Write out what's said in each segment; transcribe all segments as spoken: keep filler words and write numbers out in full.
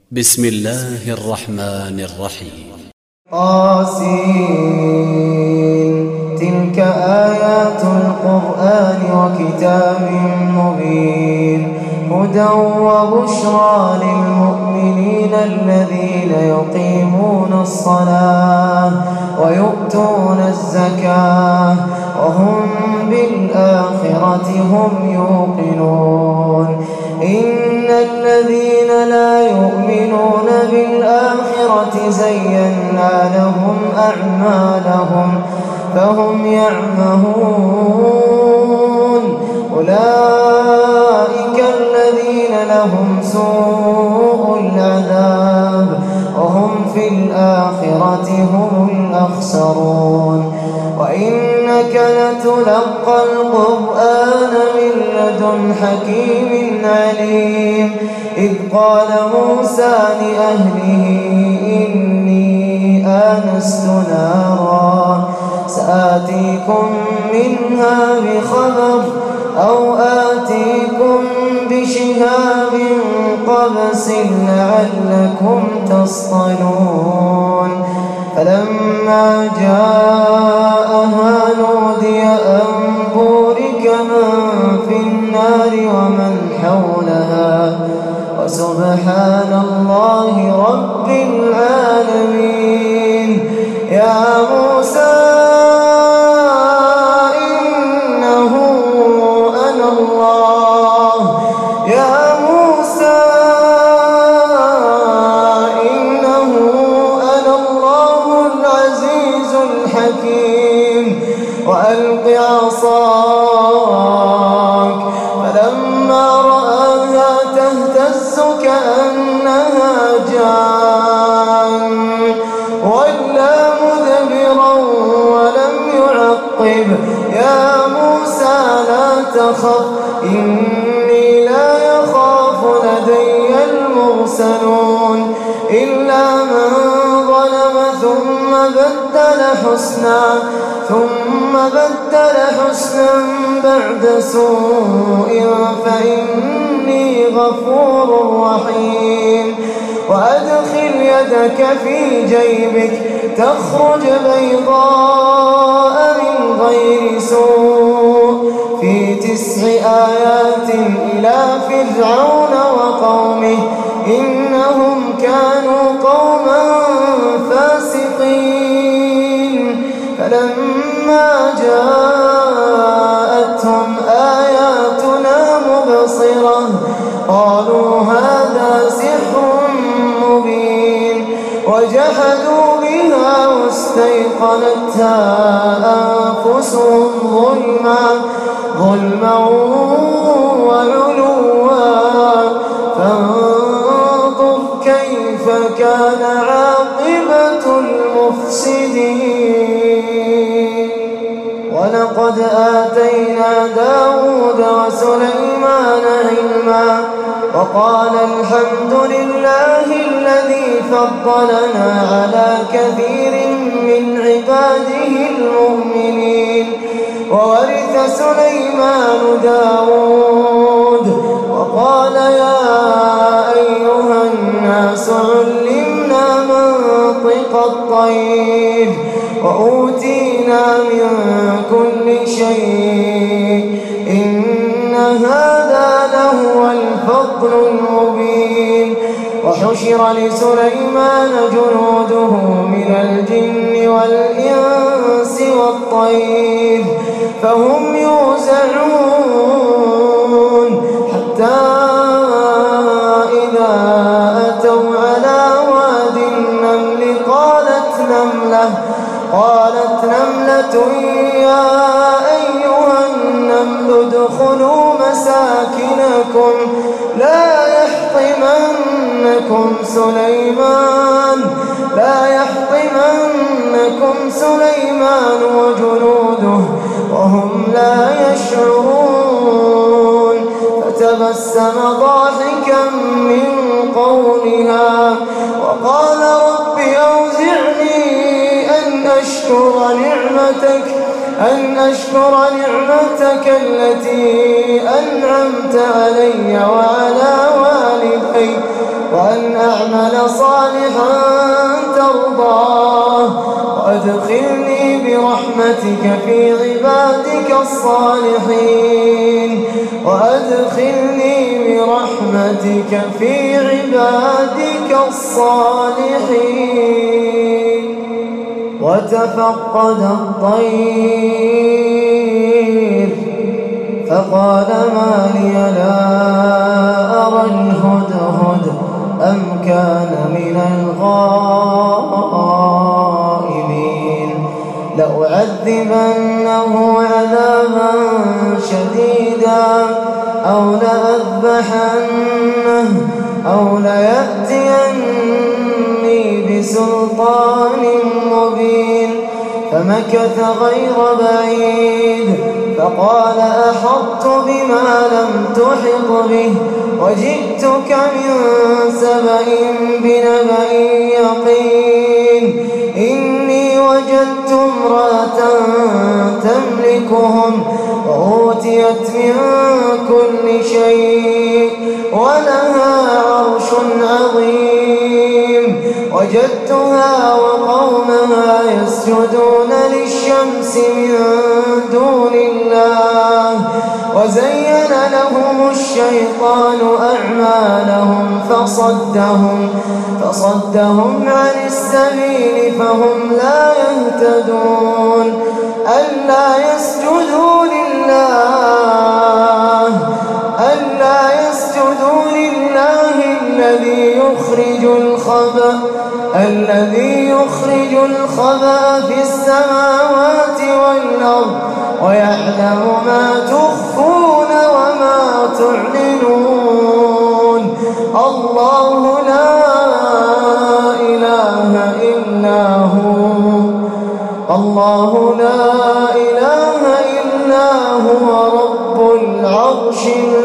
بسم الله الرحمن الرحيم. قاسين تلك آيات القرآن وكتاب مبين هدى وبشرى للمؤمنين الذين يقيمون الصلاة ويؤتون الزكاة وهم بالآخرة هم يوقنون. إن الذين لا يؤمنون بالآخرة زينا لهم أعمالهم فهم يعمهون. أولئك الذين لهم سوء العذاب وهم في الآخرة هم الأخسرون. وإنك لتلقى القرآن من لدن حكيم عليم. إذ قال موسى لأهله إني آنست نارا سآتيكم منها بخبر أو آتيكم بشهاب قبس لعلكم تصطلون. فلما جاءها نودي أن بورك من في النار ومن حولها وسبحان الله رب العالمين. يا موسى إنه أنا الله يا موسى إنه أنا الله العزيز الحكيم. وألق عصاك فلما رآها تهتز كأنها جان ولا مدبرا ولم يعقب. يا موسى لا تخف إني لا يخاف لدي المرسلون. إلا من ظلم ثم بدل حسنا ثم بدل حسنا بعد سوء فإني غفور رحيم. وأدخل يدك في جيبك تخرج بيضاء من غير سوء في تسع آيات إلى فرعون وقومه إنهم كانوا قوما فاسقين. فلما جاءتهم آياتنا مبصرة قالوا هذا سحر مبين. وجحدوا بها واستيقنتها أنفسهم ظلما ظلما وعلوا فانظر كيف كان عاقبة المفسدين. ولقد آتينا داود وسليمان علما وقال الحمد لله الذي فضلنا على كثير من عباده المؤمنين. وورث سليمان داود وقال يا أيها الناس علمنا منطق الطير وأوتينا من كل شيء إن هذا لهو الفضل المبين. وحشر لسليمان جنوده من الجن والإنس والطير فهم يوزعون حتى إذا أتوا على واد النمل قالت نملة قالت نملة يا أيها النمل ادخلوا مساكنكم لا يحطمنكم سليمان لا يحطمنكم سليمان وجنوده وهم لا يشعرون. فتبسم ضاحكا من قولها وقال رب أوزعني أن أشكر نعمتك أن أشكر نعمتك التي أنعمت علي وعلى والدي وأن أعمل صالحا ترضاه وأدخلني برحمتك في عبادك الصالحين وأدخلني برحمتك في عبادك الصالحين. وتفقد الطير فقال ما لي لا أرى الهدهد أم كان من الغائبين لأعذبنه عذابا شديدا أو لأذبحنه أو ليأتيني بسلطان مبين. فمكث غير بعيد فقال أحطت بما لم تحط به وجئتك من سبأ بنبأ يقين. إني وجدت امرأة تملكهم وأوتيت من كل شيء ولها عرش عظيم. وجدتها وقومها يسجدون للشمس من دون الله وزين لهم الشيطان أعمالهم فصدهم فصدهم عن السبيل فهم لا يهتدون. ألا يسجدوا لله ألا يسجدوا لله الذي يخرج الخبأ الذي يخرج الخبأ في السماوات والأرض ويعلم ما تخفون وما تعلنون. الله لا إله إلا هو الله لا إله إلا هو رب العرش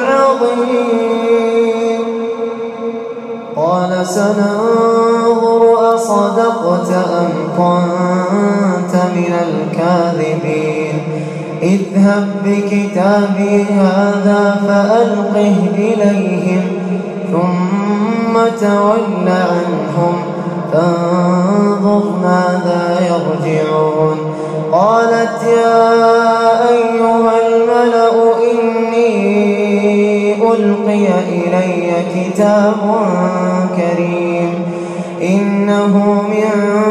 العظيم. قال سننظر أصدقت أم كنت من الكاذبين اذهب بكتابي هذا فألقه إليهم ثم تول عنهم فانظر ماذا يرجعون. قالت يا أيها الملأ إني ألقي إلي كتاب كريم إنه من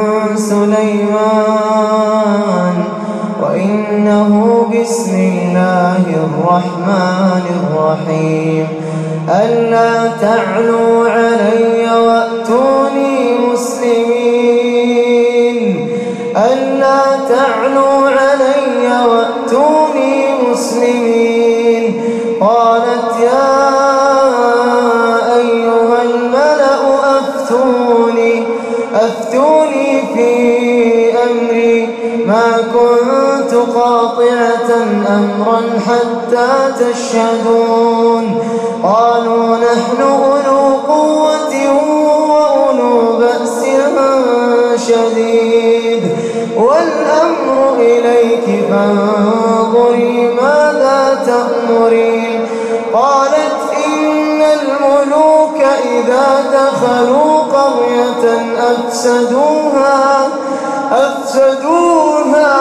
سليمان وإنه بسم الله الرحمن الرحيم. ألا تعلوا علي وأتوني مسلمين ألا تعلوا علي وأتوني مسلمين. قالت يا أيها الملأ أفتوني أفتوني في أمري ما كنت قاطعة أمرا حتى تشهدون. قالوا نحن أولو قوة وأولو بأس شديد والأمر إليك فانظري ماذا تأمرين. قالت إن الملوك إذا دخلوا قرية أفسدوها أفسدوها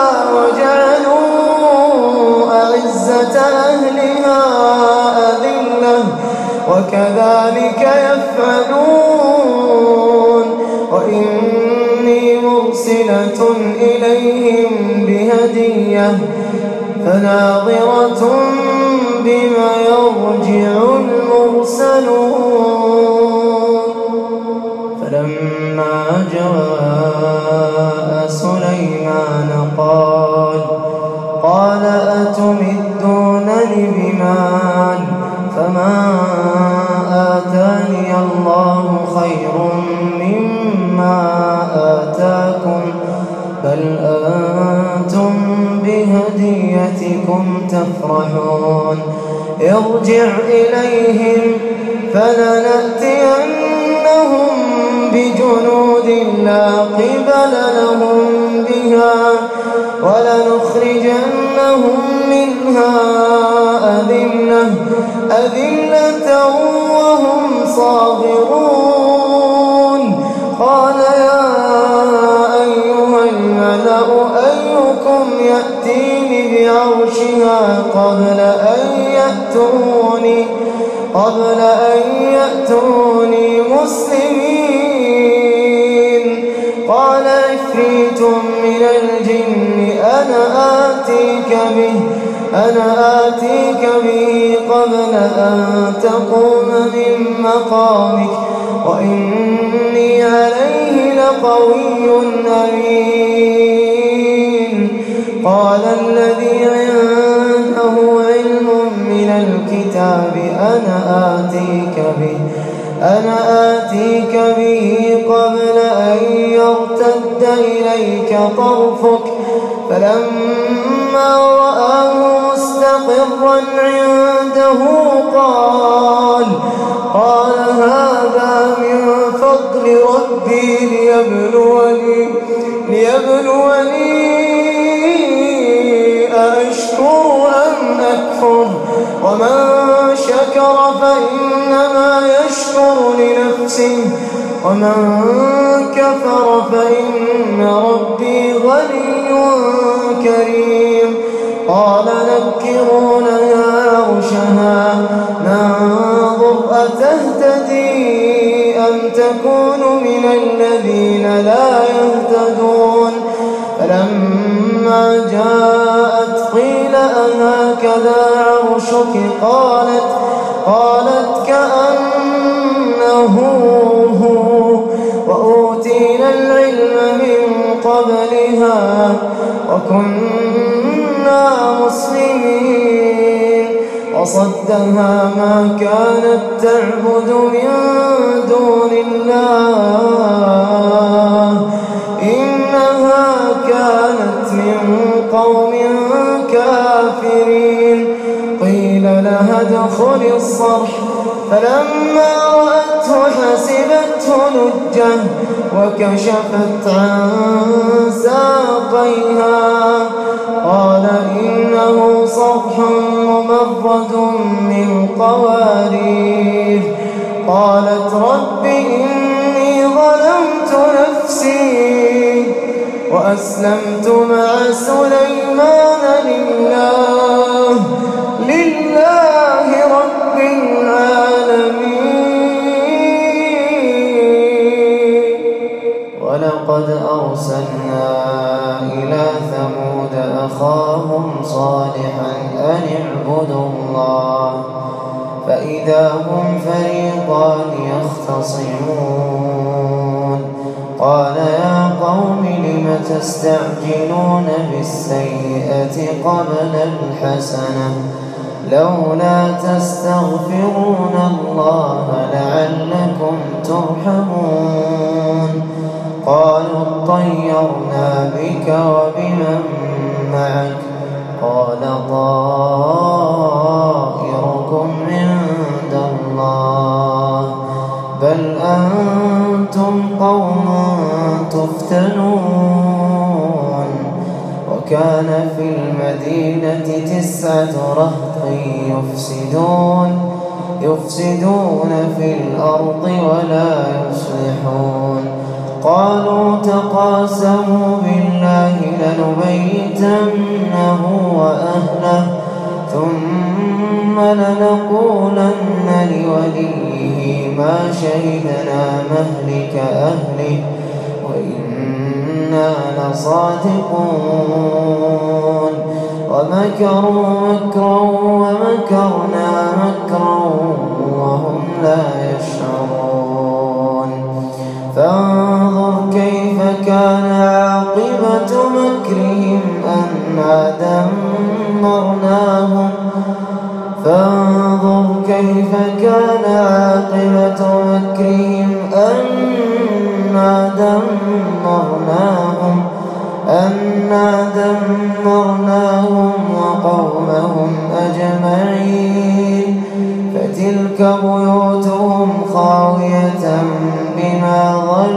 وجعلوا أعزة أهلها أذلة وكذلك يفعلون. وإني مرسلة إليهم بهدية فناظرة بما يرجع المرسلون. فلما جاء سليمان قال قال أتمدونني بمال فما آتاني الله خير مما آتاكم بل أنتم بهديتكم تفرحون. ارجع إليهم فلنأتينهم بجنود لا قبل لهم بها ولنخرجنهم منها أذلة أذلة وهم صاغرون. قال يا أيها الملأ أيكم يأتيني بعرشها قبل أن يأتوني قبل أن يأتوني مسلمين. قال عفريت من الجن أنا آتيك به أنا آتيك به قبل أن تقوم من مقامك وإني عليه لقوي أمين. قال الذي عنده علم من الكتاب أنا آتيك به أنا آتيك به قبل أن يرتد إليك طرفك فلما رآه مستقرا عنده قال قال هذا من فضل ربي ليبلوني ليبلوني أأشكر أم أكفر ومن شكر فإنما يشكر لنفسه ومن كفر فإن ربي غني كريم. قال نكروا لها عرشها ننظر أتهتدي أم تكون من الذين لا يهتدون. فلما جاءت قيل أهكذا عرشك قالت قالت كأنه هو وأوتينا العلم من قبلها وكنا مسلمين. وصدها ما كانت تعبد من دون الله إنها كانت من قوم كافرين. قيل لها ادخل الصرح فلما رأته حسبته لجة وكشفت عن ساقيها قال إنه صرح ممرد من قوارير. قالت رب إني ظلمت نفسي وأسلمت مع سليمان لله لله رب العالمين. ولقد أرسلنا إلى ثمود أخاهم صالحا أن اعبدوا الله فإذا هم فريقان يختصمون. قال يا قوم لم تستعجلون بالسيئة قبل الحسنة لولا تستغفرون الله لعلكم ترحمون. قالوا اطيرنا بك وبمن معك قال طائركم عند الله بل أنتم قوم تفتنون. وكان في المدينة تسعة رهط يفسدون يفسدون في الأرض ولا يصلحون. قالوا تقاسموا بالله لنبيتنه وأهله ثم لنقولن لوليه ما شهدنا مهلك أهله وإنا لصادقون. ومكروا مكرا ومكرنا مكرا وهم لا يشعرون. فانظر كيف كان عاقبة مكرهم أنا دمرناهم فانظر كيف كان عاقبة مكرهم أنا دمرناهم أنا دمرناهم وقومهم أجمعين. فتلك بيوتهم خاوية بما ظلموا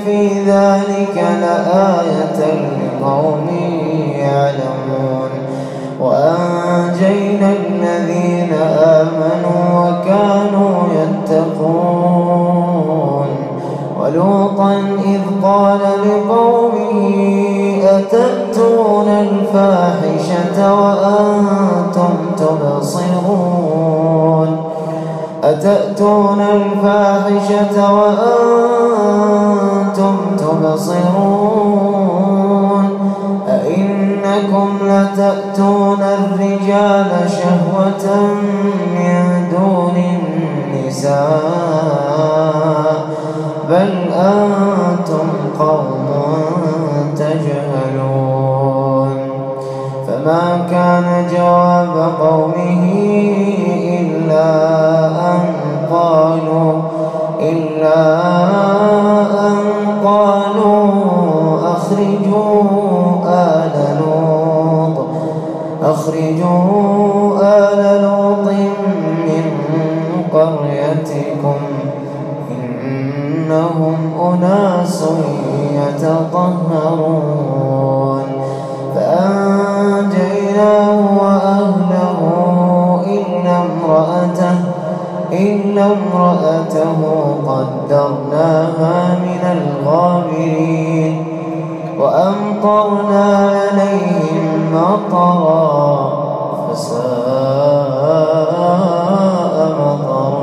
في ذلك لآية لقوم يعلمون وأنجينا الذين آمنوا وكانوا يتقون ولوطا إذ قال لقومه أتأتون الفاحشة وأنتم تبصرون أتأتون الفاحشة وأنتم تبصرون أئنكم لتأتون الرجال شهوة من دون النساء بل أنتم قوم تجهلون فما كان جواب قومه إلا أن قالوا إلا أن قالوا أخرجوا آل لوط أخرجوا آل لوط من قريتكم إنهم أناس يتطهرون فأنجيناه وأهله إلا امرأته إلا امرأته قدرناها من الغابرين وأمطرنا عليهم مطرا فساء مطر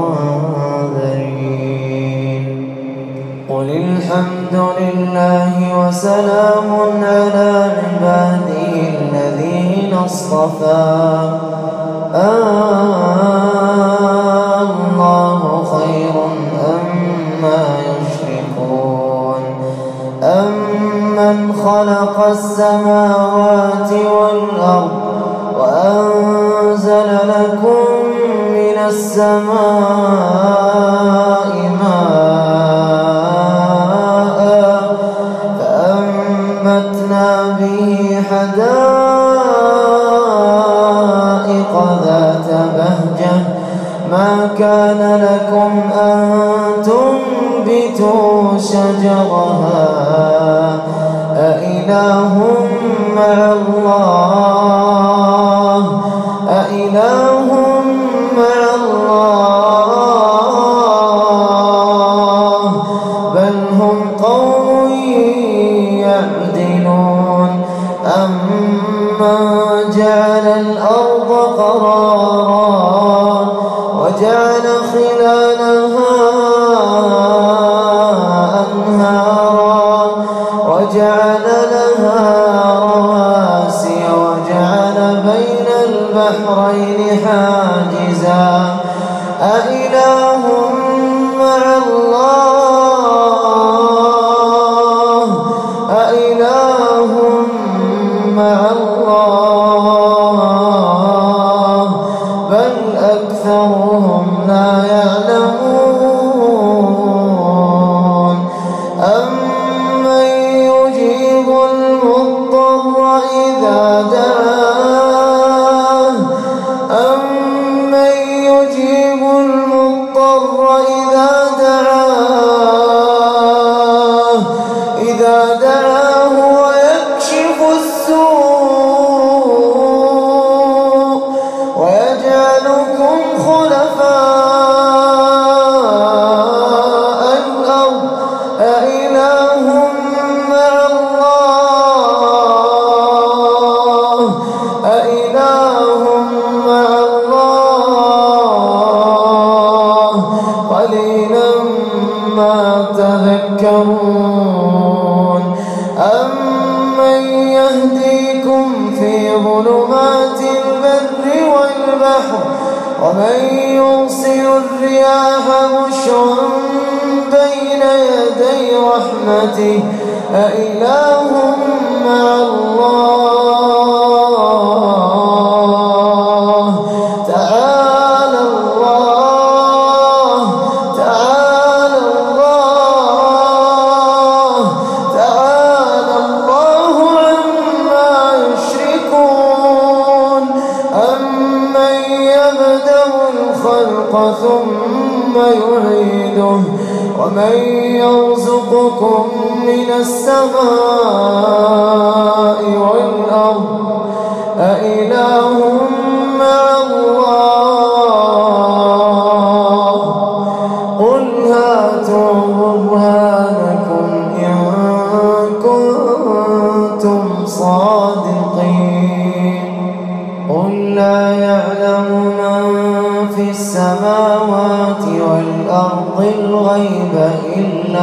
المنذرين قل الحمد لله وسلام على عباده الذين اصطفى الله خير أما يشركون أمن خلق السماوات والأرض وأنزل لكم من السماء ماء فأنبتنا به حدائق ذات بهجة ما كان لكم أن تنبتوا شجرها أإله مع الله أإله مع الله بل هم قوم يعدلون أمن جعل الأرض قرارا وجعل خلالها أنهارا وجعل لها رواسي وجعل بين البحرين حاجزا أإله مع الله أإله مع الله بل أكثرهم لا يعلمون أمن يجيب المضطر إذا دعاه أمن يجيب المضطر إذا دعاه إذا دعاه ويكشف السوء ويجعلكم خلفاء الأرض أإله مع الله أإله مع الله قليلا ما تذكرون أمن يهديكم في ظلمات البر والبحر ومن يرسل الرياح بشرا بين يدي رحمته أإله مع الله تعالى الله تعالى الله تعالى الله عما يشركون أمن يبدأ الخلق ثم يعيده ومن يرزقكم من السماء والأرض أإله مع الله قل هاتوا برهانكم إن كنتم صادقين قل لا يعلم من في السماوات والأرض الغيب إلا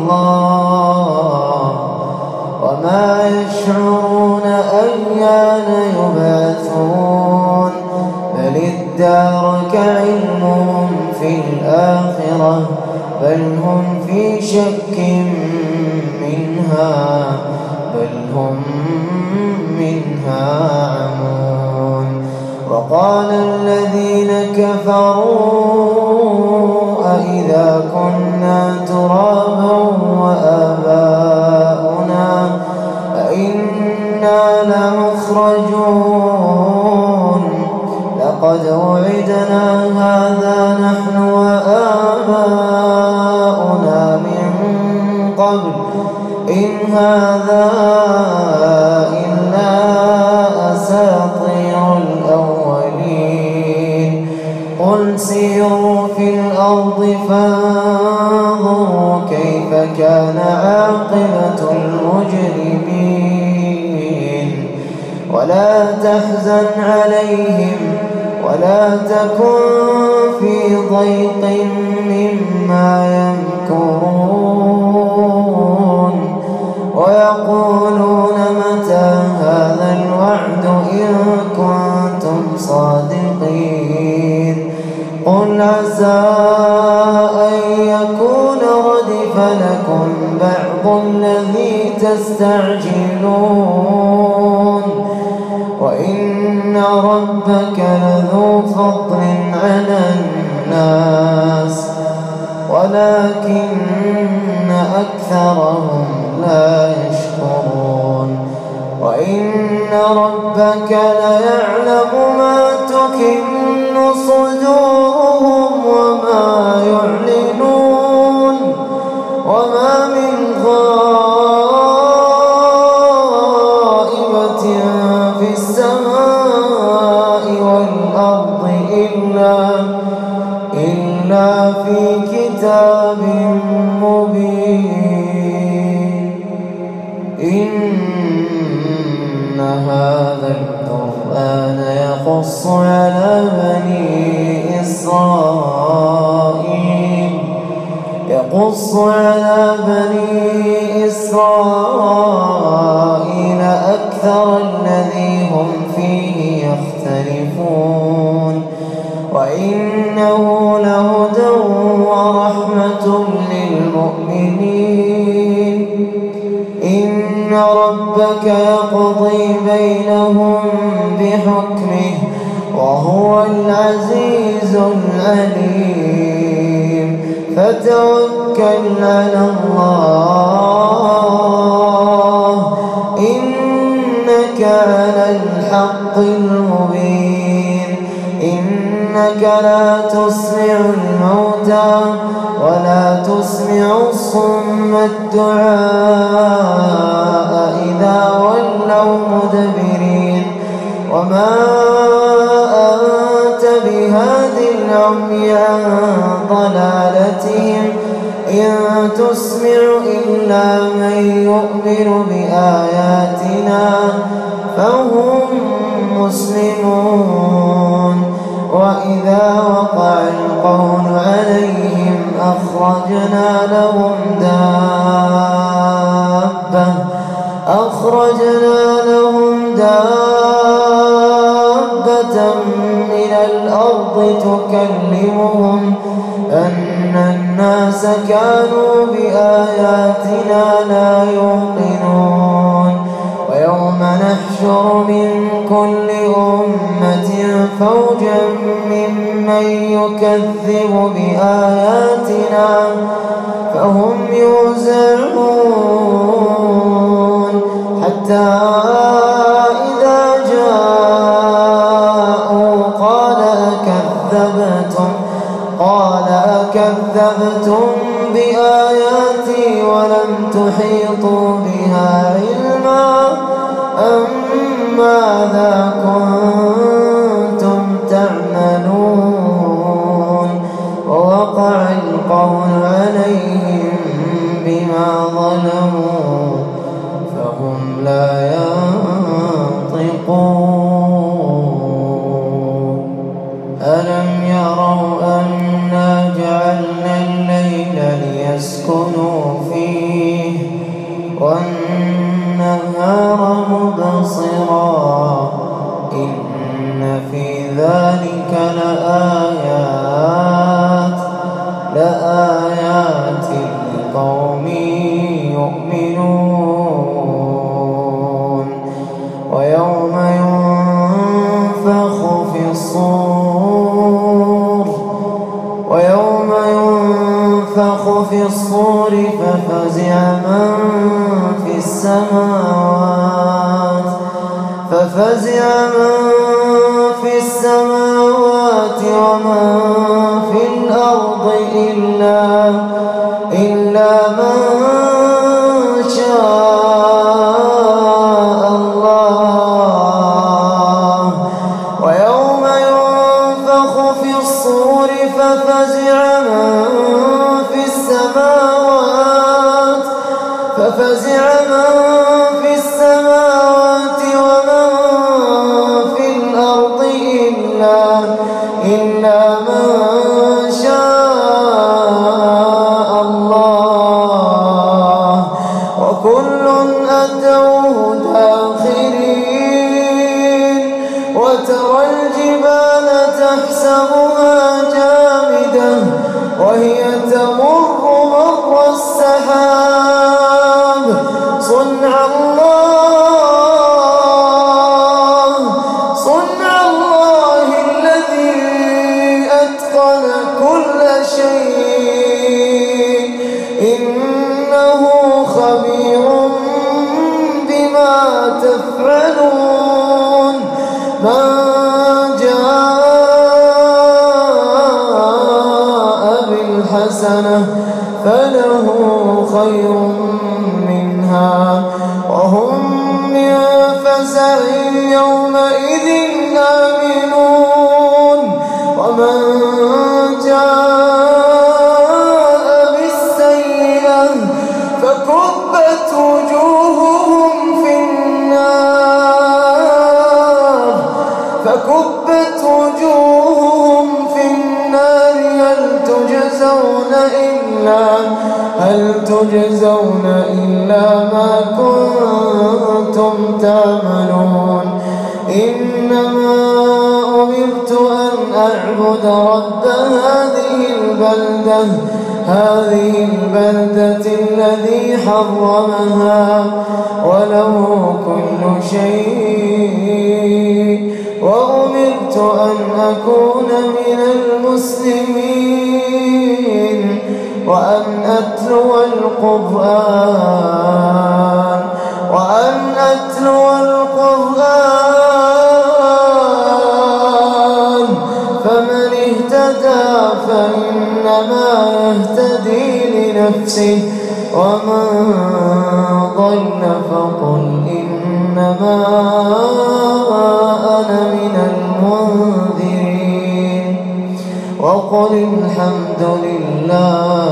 الله وما يشعرون أيان يبعثون بل ادارك علمهم في الآخرة بل هم في شك منها بل هم منها عمون وقال الذين كفروا أإذا كنا ترابا وآباؤنا أئنا لمخرجون لقد وعدنا هذا نحن وآباؤنا من قبل إن هذا إلا أساطير الأولين قل سيروا في الأرض فانظروا كيف كان عاقبة المجرمين ولا تحزن عليهم ولا تكن في ضيق مما يمكرون ويقولون متى هذا الوعد إن كنتم صادقين قل عسى أن يكون ردف لكم بعض الذي تستعجلون وإن ربك لذو فضل على الناس ولكن أكثرهم لا يشكرون وإن ربك ليعلم ما تكن صدورهم وما يعلنون وما من غائبة في السماء والأرض إلا إلا في كتاب مبين إن هذا القرآن يقص على بني إسرائيل يقص على بني إسرائيل أكثر الذي هم فيه يختلفون وإنه لهدى ورحمة للمؤمنين إن ربك يقضي بينهم بحكمه وهو العزيز العليم فتوكل على الله إنك على الحق المبين إنك لا تسمع الموتى ولا تسمع الصم الدعاء إذا ولوا مدبرين وما أنت بهاد العمي عن ضلالتهم إن تسمع إلا من يؤمن بآياتنا فهم مسلمون وإذا وقع القول عليهم أخرجنا لهم دابة أخرجنا لهم دابة من الأرض تكلمهم أن الناس كانوا بآياتنا لا يوقنون ويوم نحشر من كل أمة فوجا ممن يكذب بآياتنا فهم يوزعون حتى إذا جاءوا قال أكذبتم قال أكذبتم بآياتي ولم تحيطوا بها علما أم ماذا كنتم تعملون ووقع القول عليهم بما ظلموا فهم لا ينطقون ألم يروا أنا جعلنا الليل ليسكنوا فيه والنهار مبصرا إن في ذلك لآيات لآيات لقوم يؤمنون ويوم ينفخ في الصور ويوم ينفخ في الصور ففزع من في السماوات ففزع من في السماوات ومن في الأرض إلا إلا من شاء الله ويوم ينفخ في الصور ففزع من في السماوات ففزع من في السماوات ومن في الأرض إلا إلا من شاء الله وكل أتوه داخرين وترى الجبال تحسبها جامدة وهي تمر مر السحاب صنع الله صنع الله الذي أتقن كل شيء إنه خبير بما تفعلون من جاء بالحسنة فله خير منها وهم من فزع يومئذ آمنون ومن جاء بالسيئة فكبت وجوههم في النار فكبت وجوههم في النار هل تجزون إلا هل تجزون إلا ما كنتم تعملون إنما أمرت أن أعبد رب هذه البلدة هذه البلدة الذي حرمها وله كل شيء وأمرت أن أكون من المسلمين وأن أتلو القرآن وأن أتلو القرآن فمن اهتدى فإنما يهتدي لنفسه ومن ضل فقل إنما أنا من المنذرين وقل الحمد لله